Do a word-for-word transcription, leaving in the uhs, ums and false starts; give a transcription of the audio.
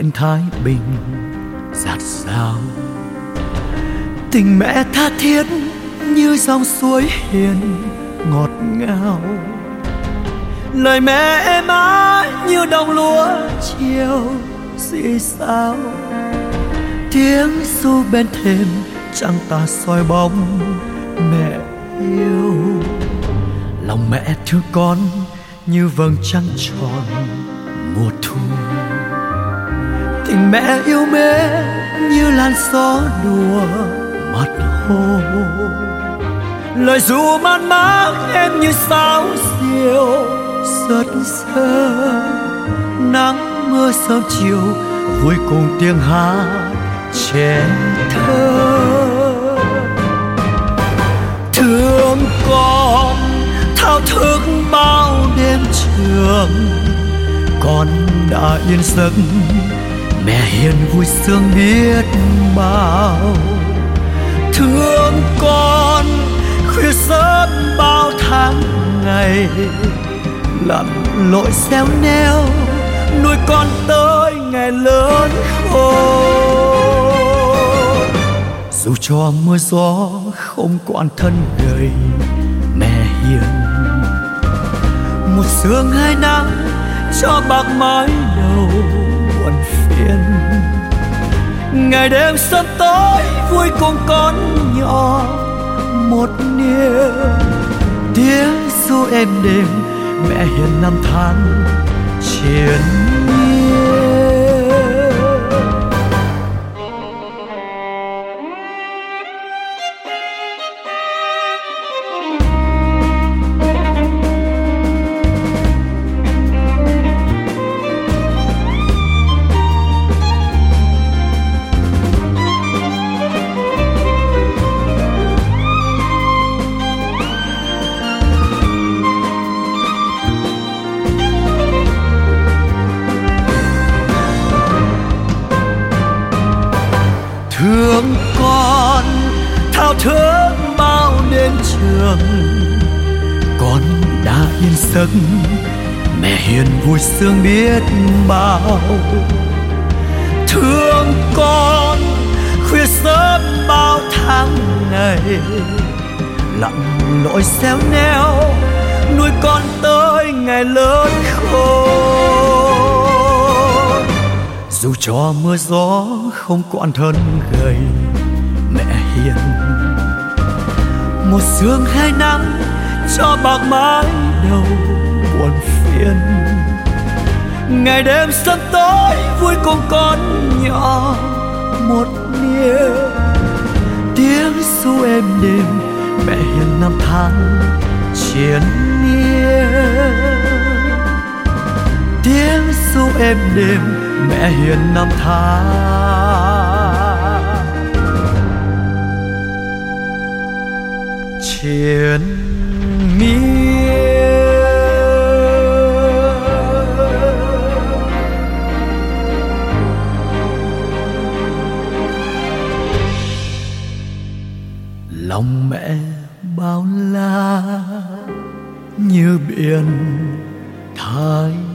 miền Thái Bình dạt dào. Tình mẹ tha thiết như dòng suối hiền ngọt ngào, lời mẹ êm ái như đồng lúa chiều rì rào. Tiếng ru bên thềm trăng tà soi bóng mẹ yêu, lòng mẹ thương con như vầng trăng tròn mùa thu. Tình mẹ yêu mến như làn gió đùa mặt hồ, lời ru man mác em như sáo diều rất sơ. Nắng mưa sớm chiều vui cùng tiếng hát trẻ thơ. Thương con thao thức bao đêm trường, con đã yên giấc mẹ hiền vui sướng biết bao. Thương con khuya sớm bao tháng ngày, lặn lội xéo neo nuôi con tới ngày lớn khôn. Dù cho mưa gió không quản thân gầy mẹ hiền, một sương hai nắng cho bạc mái đầu buồn phiền. Ngày đêm sớm tối vui cùng con nhỏ một niềm, tiếng ru êm đềm mẹ hiền năm tháng triền miên. Thương con thao thức bao đêm trường, con đã yên giấc mẹ hiền vui sướng biết bao. Thương con khuya sớm bao tháng ngày, lặn lội xéo neo nuôi con tới ngày lớn khôn. Dù cho mưa gió không quản thân gầy mẹ hiền, một sương hai nắng cho bạc mái đầu buồn phiền. Ngày đêm sớm tối vui cùng con nhỏ một niềm, tiếng ru êm đềm mẹ hiền năm tháng triền miên. Tiếng ru êm đềm mẹ hiền năm tháng triền miên. Lòng mẹ bao la như biển Thái